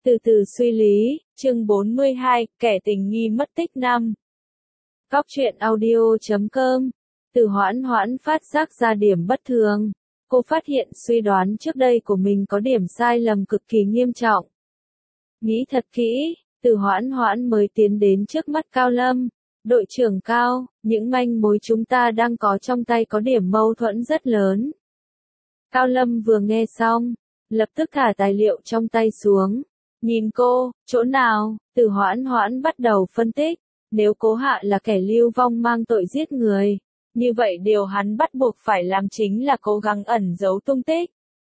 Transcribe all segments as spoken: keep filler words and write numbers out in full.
Từ từ suy lý, chương bốn mươi hai, kẻ tình nghi mất tích năm. Cóc truyện audio chấm com. Từ Hoãn Hoãn phát giác ra điểm bất thường. Cô phát hiện suy đoán trước đây của mình có điểm sai lầm cực kỳ nghiêm trọng. Nghĩ thật kỹ, Từ Hoãn Hoãn mới tiến đến trước mắt Cao Lâm. Đội trưởng Cao, những manh mối chúng ta đang có trong tay có điểm mâu thuẫn rất lớn. Cao Lâm vừa nghe xong, lập tức thả tài liệu trong tay xuống. Nhìn cô, chỗ nào, Từ Hoãn Hoãn bắt đầu phân tích. Nếu Cố Hạ là kẻ lưu vong mang tội giết người, như vậy điều hắn bắt buộc phải làm chính là cố gắng ẩn giấu tung tích.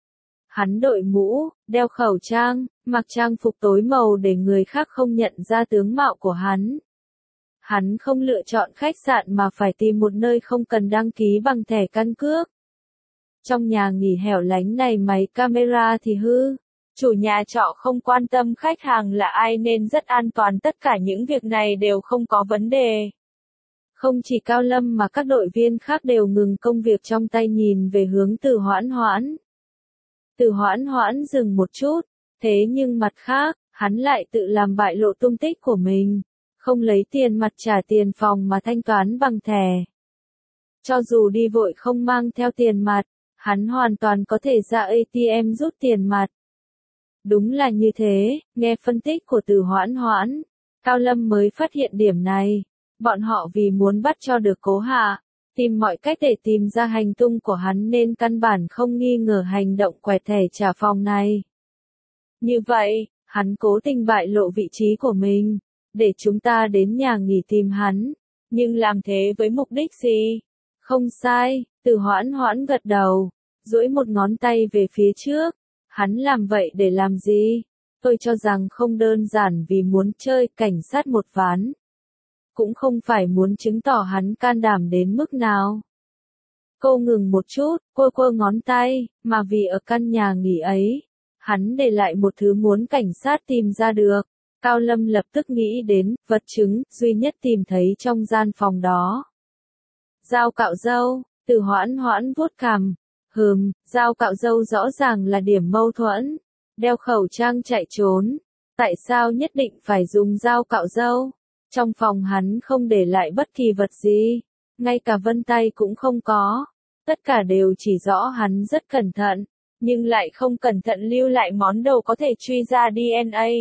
Hắn đội mũ, đeo khẩu trang, mặc trang phục tối màu để người khác không nhận ra tướng mạo của hắn. Hắn không lựa chọn khách sạn mà phải tìm một nơi không cần đăng ký bằng thẻ căn cước. Trong nhà nghỉ hẻo lánh này máy camera thì hư. Chủ nhà trọ không quan tâm khách hàng là ai nên rất an toàn, tất cả những việc này đều không có vấn đề. Không chỉ Cao Lâm mà các đội viên khác đều ngừng công việc trong tay nhìn về hướng Từ Hoãn Hoãn. Từ Hoãn Hoãn dừng một chút, thế nhưng mặt khác, hắn lại tự làm bại lộ tung tích của mình, không lấy tiền mặt trả tiền phòng mà thanh toán bằng thẻ. Cho dù đi vội không mang theo tiền mặt, hắn hoàn toàn có thể ra a tê em rút tiền mặt. Đúng là như thế, nghe phân tích của Từ Hoãn Hoãn, Cao Lâm mới phát hiện điểm này. Bọn họ vì muốn bắt cho được Cố Hạ, tìm mọi cách để tìm ra hành tung của hắn nên căn bản không nghi ngờ hành động quẹt thẻ trả phòng này. Như vậy, hắn cố tình bại lộ vị trí của mình, để chúng ta đến nhà nghỉ tìm hắn. Nhưng làm thế với mục đích gì? Không sai, Từ Hoãn Hoãn gật đầu, duỗi một ngón tay về phía trước. Hắn làm vậy để làm gì? Tôi cho rằng không đơn giản vì muốn chơi cảnh sát một ván. Cũng không phải muốn chứng tỏ hắn can đảm đến mức nào. Cô ngừng một chút, quơ quơ ngón tay, mà vì ở căn nhà nghỉ ấy, hắn để lại một thứ muốn cảnh sát tìm ra được. Cao Lâm lập tức nghĩ đến vật chứng duy nhất tìm thấy trong gian phòng đó. Dao cạo râu, Từ Hoãn Hoãn vuốt cằm. Hừm, dao cạo râu rõ ràng là điểm mâu thuẫn. Đeo khẩu trang chạy trốn. Tại sao nhất định phải dùng dao cạo râu? Trong phòng hắn không để lại bất kỳ vật gì. Ngay cả vân tay cũng không có. Tất cả đều chỉ rõ hắn rất cẩn thận. Nhưng lại không cẩn thận lưu lại món đồ có thể truy ra đê en a.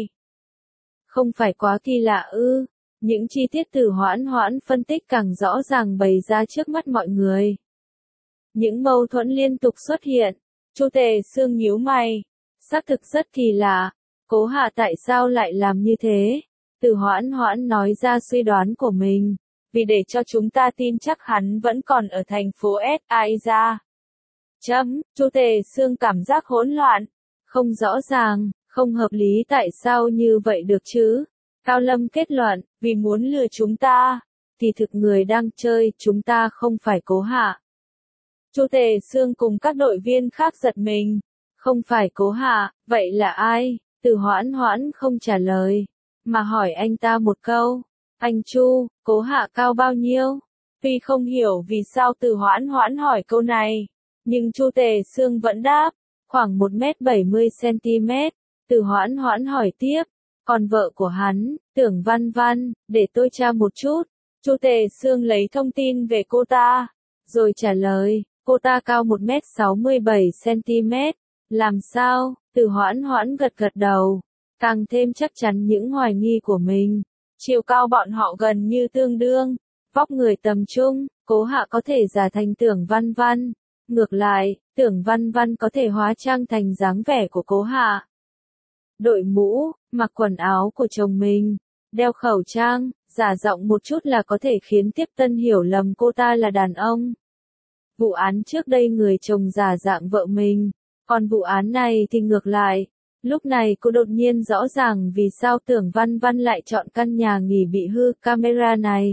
Không phải quá kỳ lạ ư. Những chi tiết Từ Hoãn Hoãn phân tích càng rõ ràng bày ra trước mắt mọi người. Những mâu thuẫn liên tục xuất hiện. Chu Tề Sương nhíu mày. Xác thực rất kỳ lạ. Cố Hạ tại sao lại làm như thế? Từ Hoãn Hoãn nói ra suy đoán của mình. Vì để cho chúng ta tin chắc hắn vẫn còn ở thành phố S I ra. Chấm, Chu Tề Sương cảm giác hỗn loạn. Không rõ ràng, không hợp lý tại sao như vậy được chứ? Cao Lâm kết luận, vì muốn lừa chúng ta. Thì thực người đang chơi chúng ta không phải Cố Hạ. Chu Tề Sương cùng các đội viên khác giật mình. Không phải Cố Hạ, vậy là ai? Từ Hoãn Hoãn không trả lời, mà hỏi anh ta một câu. Anh Chu, Cố Hạ cao bao nhiêu? Tuy không hiểu vì sao Từ Hoãn Hoãn hỏi câu này, nhưng Chu Tề Sương vẫn đáp, khoảng một mét bảy mươi xăng-ti-mét. Từ Hoãn Hoãn hỏi tiếp, còn vợ của hắn, Tưởng Văn Văn, để tôi tra một chút. Chu Tề Sương lấy thông tin về cô ta, rồi trả lời. Cô ta cao một mét sáu mươi bảy xăng-ti-mét. Làm sao? Từ Hoãn Hoãn gật gật đầu. Càng thêm chắc chắn những hoài nghi của mình. Chiều cao bọn họ gần như tương đương. Vóc người tầm trung, Cố Hạ có thể giả thành Tưởng Văn Văn. Ngược lại, Tưởng Văn Văn có thể hóa trang thành dáng vẻ của Cố Hạ. Đội mũ, mặc quần áo của chồng mình, đeo khẩu trang, giả giọng một chút là có thể khiến tiếp tân hiểu lầm cô ta là đàn ông. Vụ án trước đây người chồng giả dạng vợ mình, còn vụ án này thì ngược lại. Lúc này cô đột nhiên rõ ràng vì sao Tưởng Văn Văn lại chọn căn nhà nghỉ bị hư camera này.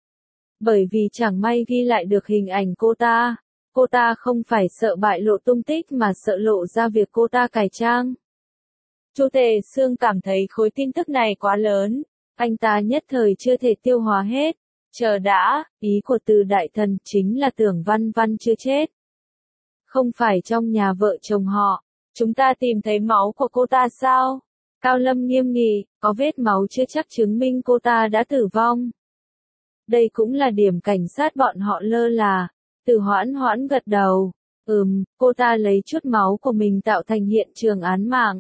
Bởi vì chẳng may ghi lại được hình ảnh cô ta. Cô ta không phải sợ bại lộ tung tích mà sợ lộ ra việc cô ta cải trang. Chu Tề Sương cảm thấy khối tin tức này quá lớn. Anh ta nhất thời chưa thể tiêu hóa hết. Chờ đã, ý của Từ đại thần chính là Tưởng Văn Văn chưa chết. Không phải trong nhà vợ chồng họ. Chúng ta tìm thấy máu của cô ta sao? Cao Lâm nghiêm nghị, có vết máu chưa chắc chứng minh cô ta đã tử vong. Đây cũng là điểm cảnh sát bọn họ lơ là. Từ Hoãn Hoãn gật đầu. Ừm, cô ta lấy chút máu của mình tạo thành hiện trường án mạng.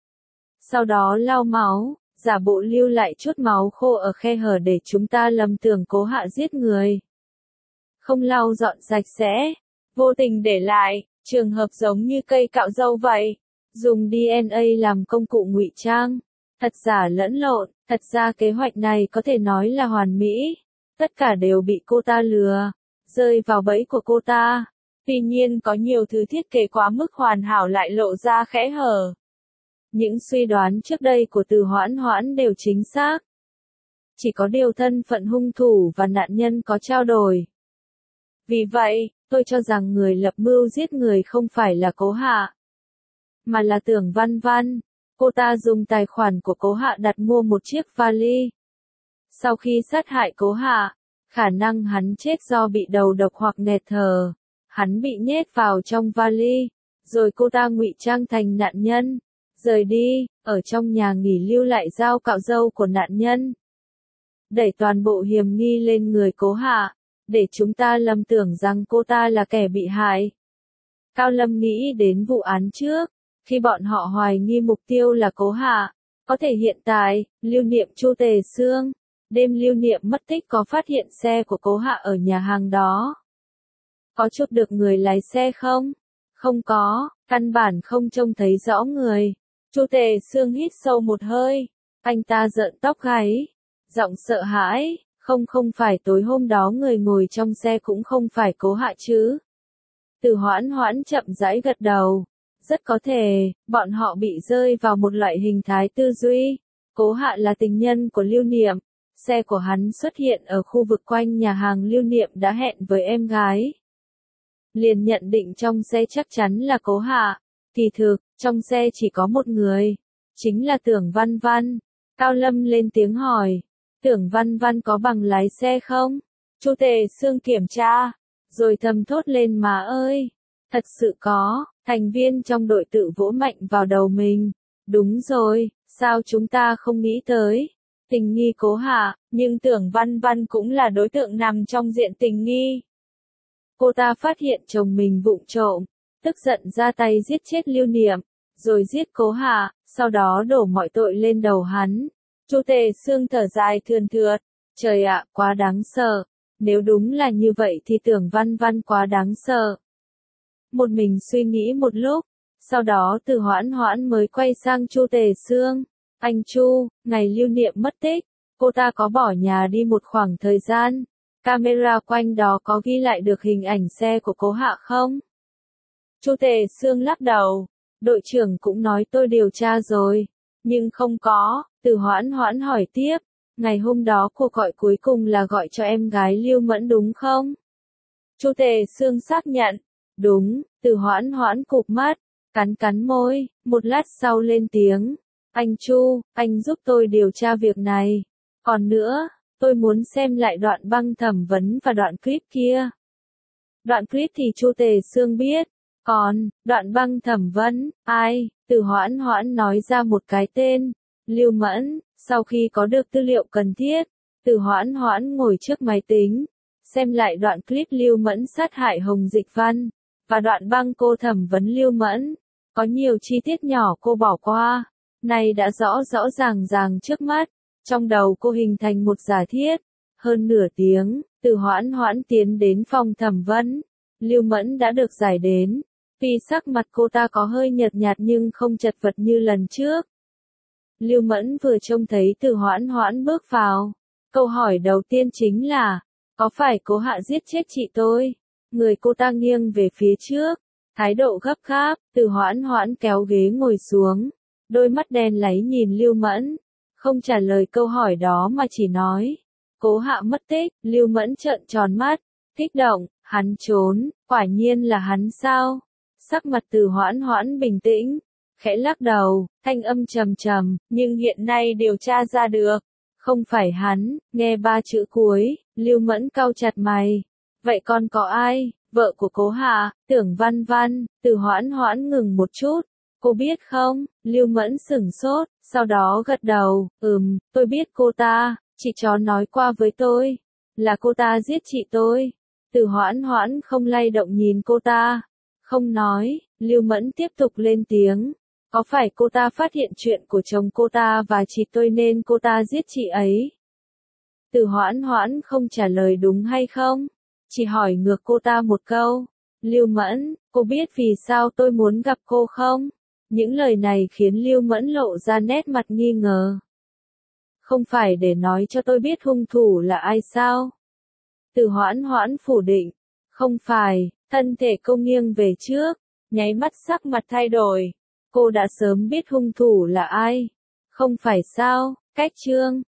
Sau đó lau máu, giả bộ lưu lại chút máu khô ở khe hở để chúng ta lầm tưởng Cố Hạ giết người. Không lau dọn sạch sẽ, vô tình để lại, trường hợp giống như cây cạo râu vậy. Dùng đê en a làm công cụ ngụy trang, thật giả lẫn lộn, thật ra kế hoạch này có thể nói là hoàn mỹ. Tất cả đều bị cô ta lừa, rơi vào bẫy của cô ta. Tuy nhiên có nhiều thứ thiết kế quá mức hoàn hảo lại lộ ra kẽ hở. Những suy đoán trước đây của Từ Hoãn Hoãn đều chính xác. Chỉ có điều thân phận hung thủ và nạn nhân có trao đổi. Vì vậy, tôi cho rằng người lập mưu giết người không phải là Cố Hạ, mà là Tưởng Văn Văn. Cô ta dùng tài khoản của Cố Hạ đặt mua một chiếc vali. Sau khi sát hại Cố Hạ, khả năng hắn chết do bị đầu độc hoặc nghẹt thở. Hắn bị nhét vào trong vali, rồi cô ta ngụy trang thành nạn nhân, rời đi, ở trong nhà nghỉ lưu lại dao cạo râu của nạn nhân. Đẩy toàn bộ hiểm nghi lên người Cố Hạ, để chúng ta lầm tưởng rằng cô ta là kẻ bị hại. Cao Lâm nghĩ đến vụ án trước, khi bọn họ hoài nghi mục tiêu là Cố Hạ. Có thể hiện tại, lưu niệm Chu Tề Xương, đêm lưu niệm mất tích có phát hiện xe của Cố Hạ ở nhà hàng đó. Có chụp được người lái xe không? Không có, căn bản không trông thấy rõ người. Chu Tề Xương hít sâu một hơi, anh ta rợn tóc gáy, giọng sợ hãi, không không phải tối hôm đó người ngồi trong xe cũng không phải Cố Hạ chứ. Từ Hoãn Hoãn chậm rãi gật đầu, rất có thể, bọn họ bị rơi vào một loại hình thái tư duy. Cố Hạ là tình nhân của lưu niệm, xe của hắn xuất hiện ở khu vực quanh nhà hàng lưu niệm đã hẹn với em gái. Liền nhận định trong xe chắc chắn là Cố Hạ. Kỳ thực, trong xe chỉ có một người, chính là Tưởng Văn Văn. Cao Lâm lên tiếng hỏi, Tưởng Văn Văn có bằng lái xe không? Chu Tề Xương kiểm tra, rồi thầm thốt lên má ơi, thật sự có. Thành viên trong đội tự vỗ mạnh vào đầu mình. Đúng rồi, sao chúng ta không nghĩ tới? Tình nghi Cố Hạ, nhưng Tưởng Văn Văn cũng là đối tượng nằm trong diện tình nghi. Cô ta phát hiện chồng mình vụng trộm, tức giận ra tay giết chết lưu niệm, rồi giết Cố Hạ, sau đó đổ mọi tội lên đầu hắn. Chu Tề Xương thở dài thườn thượt, trời ạ, quá đáng sợ. Nếu đúng là như vậy thì Tưởng Văn Văn quá đáng sợ. Một mình suy nghĩ một lúc, sau đó Từ Hoãn Hoãn mới quay sang Chu Tề Xương. Anh Chu, ngày lưu niệm mất tích, cô ta có bỏ nhà đi một khoảng thời gian. Camera quanh đó có ghi lại được hình ảnh xe của Cố Hạ không? Chu Tề Xương lắc đầu. Đội trưởng cũng nói tôi điều tra rồi, nhưng không có. Từ Hoãn Hoãn hỏi tiếp, ngày hôm đó cuộc gọi cuối cùng là gọi cho em gái Lưu Mẫn đúng không? Chu Tề Xương xác nhận. Đúng. Từ Hoãn Hoãn cụp mắt, cắn cắn môi, một lát sau lên tiếng. Anh Chu, anh giúp tôi điều tra việc này. Còn nữa, tôi muốn xem lại đoạn băng thẩm vấn và đoạn clip kia. Đoạn clip thì Chu Tề Xương biết. Còn, đoạn băng thẩm vấn, ai? Từ Hoãn Hoãn nói ra một cái tên. Lưu Mẫn. Sau khi có được tư liệu cần thiết, Từ Hoãn Hoãn ngồi trước máy tính, xem lại đoạn clip Lưu Mẫn sát hại Hồng Dịch Văn, và đoạn băng cô thẩm vấn Lưu Mẫn. Có nhiều chi tiết nhỏ cô bỏ qua, này đã rõ rõ ràng ràng trước mắt. Trong đầu cô hình thành một giả thiết. Hơn nửa tiếng, Từ Hoãn Hoãn tiến đến phòng thẩm vấn. Lưu Mẫn đã được giải đến. Tuy sắc mặt cô ta có hơi nhợt nhạt nhưng không chật vật như lần trước. Lưu Mẫn vừa trông thấy Từ Hoãn Hoãn bước vào. Câu hỏi đầu tiên chính là, có phải Cố Hạ giết chết chị tôi? Người cô ta nghiêng về phía trước, thái độ gấp gáp. Từ Hoãn Hoãn kéo ghế ngồi xuống, đôi mắt đen láy nhìn Lưu Mẫn, không trả lời câu hỏi đó mà chỉ nói, Cố Hạ mất tích. Lưu Mẫn trợn tròn mắt, kích động, hắn trốn, quả nhiên là hắn sao? Sắc mặt Từ Hoãn Hoãn bình tĩnh, khẽ lắc đầu, thanh âm trầm trầm, nhưng hiện nay điều tra ra được, không phải hắn. Nghe ba chữ cuối, Lưu Mẫn cau chặt mày. Vậy còn có ai? Vợ của Cố Hạ, Tưởng Văn Văn. Từ Hoãn Hoãn ngừng một chút. Cô biết không? Lưu Mẫn sửng sốt, Sau đó gật đầu, ừm, tôi biết cô ta, chị chó nói qua với tôi, là cô ta giết chị tôi. Từ Hoãn Hoãn không lay động nhìn cô ta, không nói, Lưu Mẫn tiếp tục lên tiếng, có phải cô ta phát hiện chuyện của chồng cô ta và chị tôi nên cô ta giết chị ấy? Từ Hoãn Hoãn không trả lời đúng hay không, chỉ hỏi ngược cô ta một câu. Lưu Mẫn, cô biết vì sao tôi muốn gặp cô không? Những lời này khiến Lưu Mẫn lộ ra nét mặt nghi ngờ. Không phải để nói cho tôi biết hung thủ là ai sao? Từ Hoãn Hoãn phủ định. Không phải, thân thể cô nghiêng về trước, nháy mắt sắc mặt thay đổi. Cô đã sớm biết hung thủ là ai. Không phải sao, cách chương.